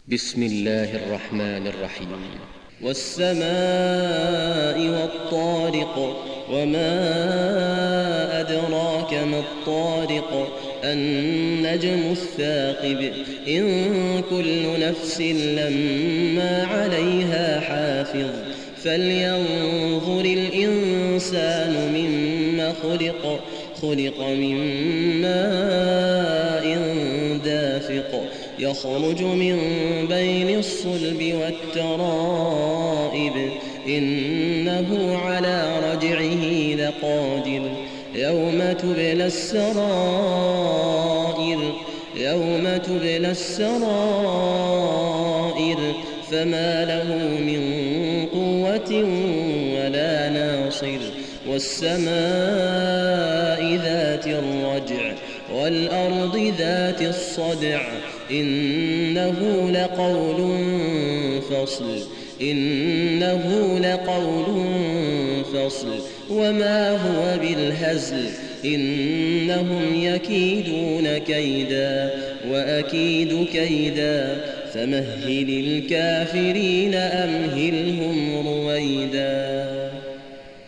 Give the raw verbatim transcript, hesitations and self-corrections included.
بسم الله الرحمن الرحيم. والسماء والطارق، وما أدراك ما الطارق، النجم الثاقب، إن كل نفس لما عليها حافظ، فلينظر الإنسان مما خلق خلق من ماء دافق، يخرج من بين الصلب والترائب، إنه على رجعه لقادر، يوم تبلى السرائر يوم تبلى السرائر فما له من قوة ولا ناصر. والسماء ذات الرجع والأرض ذات الصدع، إنه لقول فصل إنه لقول فصل وما هو بالهزل، إنهم يكيدون كيدا وأكيد كيدا، فمهل الكافرين أمهلهم رويدا.